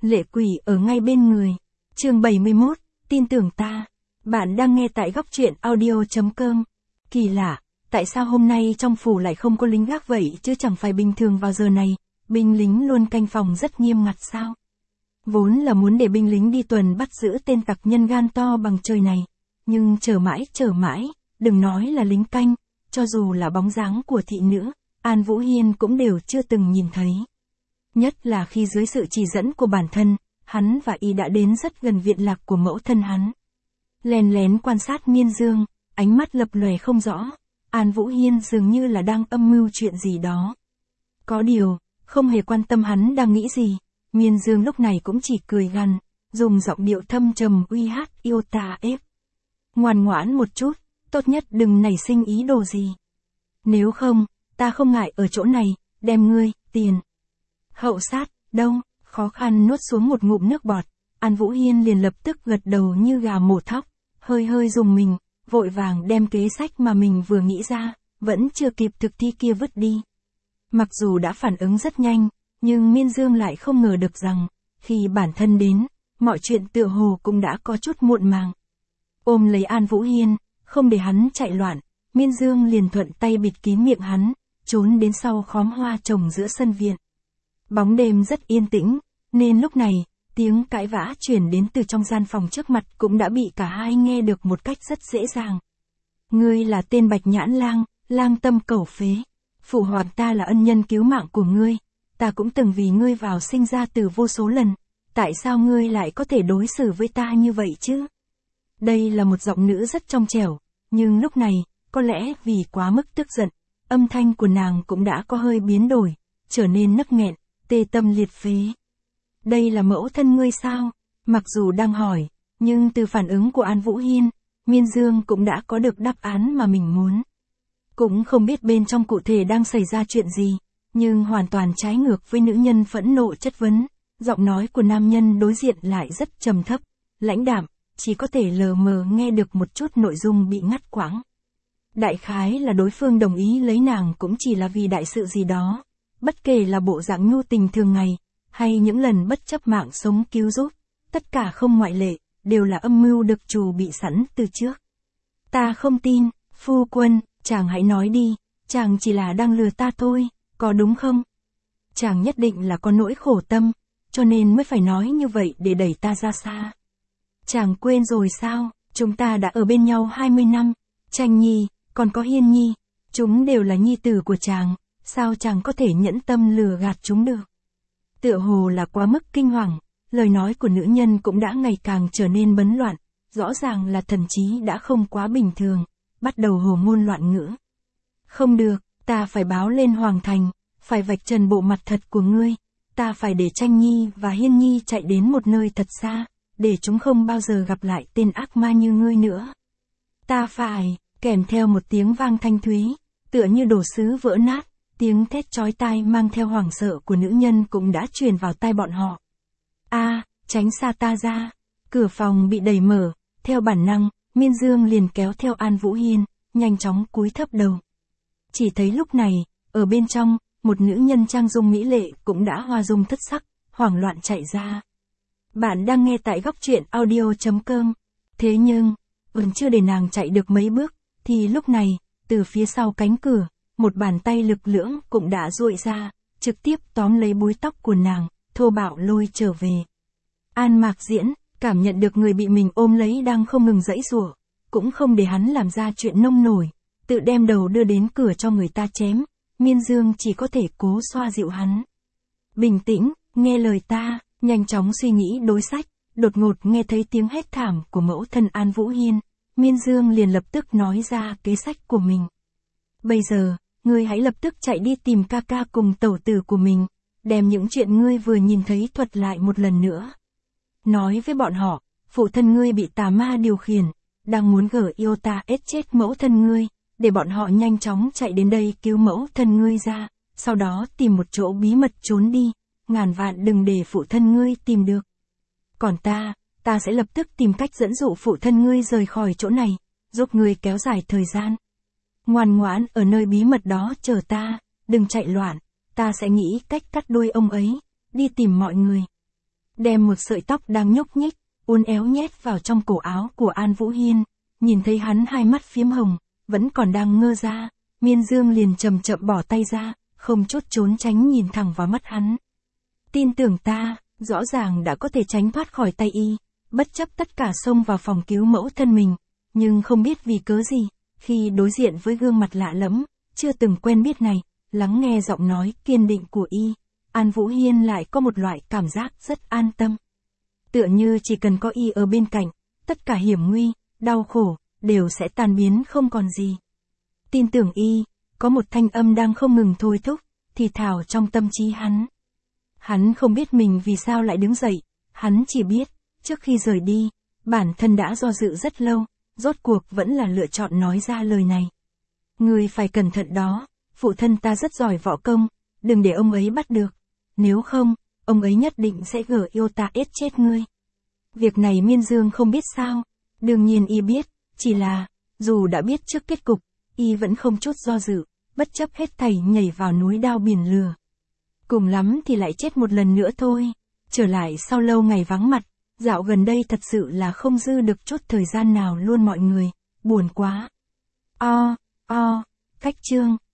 lệ quỷ ở ngay bên người. Chương 71, tin tưởng ta. Bạn đang nghe tại góc truyện audio.com. Kỳ lạ, tại sao hôm nay trong phủ lại không có lính gác vậy chứ chẳng phải bình thường vào giờ này, binh lính luôn canh phòng rất nghiêm ngặt sao? Vốn là muốn để binh lính đi tuần bắt giữ tên tặc nhân gan to bằng trời này, nhưng chờ mãi, đừng nói là lính canh, cho dù là bóng dáng của thị nữ, An Vũ Hiên cũng đều chưa từng nhìn thấy. Nhất là khi dưới sự chỉ dẫn của bản thân, hắn và y đã đến rất gần viện lạc của mẫu thân hắn. Lén lén quan sát Miên Dương, ánh mắt lập lòe không rõ, An Vũ Hiên dường như là đang âm mưu chuyện gì đó. Có điều, không hề quan tâm hắn đang nghĩ gì, Miên Dương lúc này cũng chỉ cười gằn, dùng giọng điệu thâm trầm uy hát yêu ta ép. Ngoan ngoãn một chút, tốt nhất đừng nảy sinh ý đồ gì. Nếu không, ta không ngại ở chỗ này, đem ngươi, tiền. Hậu sát, đâu, khó khăn nuốt xuống một ngụm nước bọt, An Vũ Hiên liền lập tức gật đầu như gà mổ thóc, hơi dùng mình, vội vàng đem kế sách mà mình vừa nghĩ ra, vẫn chưa kịp thực thi kia vứt đi. Mặc dù đã phản ứng rất nhanh, nhưng Miên Dương lại không ngờ được rằng, khi bản thân đến, mọi chuyện tựa hồ cũng đã có chút muộn màng. Ôm lấy An Vũ Hiên, không để hắn chạy loạn, Miên Dương liền thuận tay bịt kín miệng hắn, trốn đến sau khóm hoa trồng giữa sân viện. Bóng đêm rất yên tĩnh, nên lúc này, tiếng cãi vã truyền đến từ trong gian phòng trước mặt cũng đã bị cả hai nghe được một cách rất dễ dàng. Ngươi là tên Bạch Nhãn Lang, lang tâm cẩu phế. Phụ hoàng ta là ân nhân cứu mạng của ngươi, ta cũng từng vì ngươi vào sinh ra từ vô số lần, tại sao ngươi lại có thể đối xử với ta như vậy chứ? Đây là một giọng nữ rất trong trẻo, nhưng lúc này, có lẽ vì quá mức tức giận, âm thanh của nàng cũng đã có hơi biến đổi, trở nên nấc nghẹn, tê tâm liệt phế. Đây là mẫu thân ngươi sao? Mặc dù đang hỏi, nhưng từ phản ứng của An Vũ Hiên, Miên Dương cũng đã có được đáp án mà mình muốn. Cũng không biết bên trong cụ thể đang xảy ra chuyện gì, nhưng hoàn toàn trái ngược với nữ nhân phẫn nộ chất vấn, giọng nói của nam nhân đối diện lại rất trầm thấp, lãnh đạm, chỉ có thể lờ mờ nghe được một chút nội dung bị ngắt quãng. Đại khái là đối phương đồng ý lấy nàng cũng chỉ là vì đại sự gì đó, bất kể là bộ dạng nhu tình thường ngày, hay những lần bất chấp mạng sống cứu giúp, tất cả không ngoại lệ, đều là âm mưu được chủ bị sẵn từ trước. Ta không tin, phu quân, chàng hãy nói đi, chàng chỉ là đang lừa ta thôi, có đúng không? Chàng nhất định là có nỗi khổ tâm, cho nên mới phải nói như vậy để đẩy ta ra xa. Chàng quên rồi sao, chúng ta đã ở bên nhau 20 năm, Tranh Nhi, còn có Hiên Nhi, chúng đều là nhi tử của chàng, sao chàng có thể nhẫn tâm lừa gạt chúng được? Tựa hồ là quá mức kinh hoàng, lời nói của nữ nhân cũng đã ngày càng trở nên bấn loạn, rõ ràng là thần trí đã không quá bình thường, bắt đầu hồ ngôn loạn ngữ. Không được, ta phải báo lên Hoàng Thành, phải vạch trần bộ mặt thật của ngươi, ta phải để Tranh Nhi và Hiên Nhi chạy đến một nơi thật xa, để chúng không bao giờ gặp lại tên ác ma như ngươi nữa. Ta phải, kèm theo một tiếng vang thanh thúy, tựa như đồ sứ vỡ nát, tiếng thét chói tai mang theo hoảng sợ của nữ nhân cũng đã truyền vào tai bọn họ. Tránh xa ta ra. Cửa phòng bị đẩy mở, theo bản năng, Miên Dương liền kéo theo An Vũ Hiên, nhanh chóng cúi thấp đầu. Chỉ thấy lúc này, ở bên trong, một nữ nhân trang dung mỹ lệ cũng đã hoa dung thất sắc, hoảng loạn chạy ra. Bạn đang nghe tại góc truyện audio.com. Thế nhưng, vẫn chưa để nàng chạy được mấy bước, thì lúc này, từ phía sau cánh cửa, một bàn tay lực lưỡng cũng đã duỗi ra, trực tiếp tóm lấy búi tóc của nàng, thô bạo lôi trở về. An Mạc Diễn, cảm nhận được người bị mình ôm lấy đang không ngừng giãy giụa, cũng không để hắn làm ra chuyện nông nổi, tự đem đầu đưa đến cửa cho người ta chém, Miên Dương chỉ có thể cố xoa dịu hắn. Bình tĩnh, nghe lời ta, nhanh chóng suy nghĩ đối sách, đột ngột nghe thấy tiếng hét thảm của mẫu thân An Vũ Hiên, Miên Dương liền lập tức nói ra kế sách của mình. Bây giờ, ngươi hãy lập tức chạy đi tìm ca ca cùng tẩu tử của mình, đem những chuyện ngươi vừa nhìn thấy thuật lại một lần nữa. Nói với bọn họ, phụ thân ngươi bị tà ma điều khiển, đang muốn gở yêu ta ết chết mẫu thân ngươi, để bọn họ nhanh chóng chạy đến đây cứu mẫu thân ngươi ra, sau đó tìm một chỗ bí mật trốn đi, ngàn vạn đừng để phụ thân ngươi tìm được. Còn ta sẽ lập tức tìm cách dẫn dụ phụ thân ngươi rời khỏi chỗ này, giúp ngươi kéo dài thời gian. Ngoan ngoãn ở nơi bí mật đó chờ ta, đừng chạy loạn, ta sẽ nghĩ cách cắt đuôi ông ấy, đi tìm mọi người. đem một sợi tóc đang nhúc nhích, uốn éo nhét vào trong cổ áo của An Vũ Hiên. Nhìn thấy hắn hai mắt phiếm hồng, vẫn còn đang ngơ ra, Miên Dương liền chậm chậm bỏ tay ra, không chút trốn tránh nhìn thẳng vào mắt hắn. Tin tưởng ta, rõ ràng đã có thể tránh thoát khỏi tay y, bất chấp tất cả xông vào phòng cứu mẫu thân mình, nhưng không biết vì cớ gì, khi đối diện với gương mặt lạ lẫm, chưa từng quen biết này, lắng nghe giọng nói kiên định của y, An Vũ Hiên lại có một loại cảm giác rất an tâm. Tựa như chỉ cần có y ở bên cạnh, tất cả hiểm nguy, đau khổ, đều sẽ tan biến không còn gì. Tin tưởng y, có một thanh âm đang không ngừng thôi thúc, thì thào trong tâm trí hắn. Hắn không biết mình vì sao lại đứng dậy, hắn chỉ biết, trước khi rời đi, bản thân đã do dự rất lâu, rốt cuộc vẫn là lựa chọn nói ra lời này. Ngươi phải cẩn thận đó, phụ thân ta rất giỏi võ công, đừng để ông ấy bắt được, nếu không, ông ấy nhất định sẽ gở yêu ta ết chết ngươi. Việc này Miên Dương không biết sao, đương nhiên y biết, chỉ là, dù đã biết trước kết cục, y vẫn không chút do dự, bất chấp hết thảy nhảy vào núi đao biển lửa. Cùng lắm thì lại chết một lần nữa thôi, trở lại sau lâu ngày vắng mặt, dạo gần đây thật sự là không dư được chút thời gian nào luôn mọi người, buồn quá. Cách chương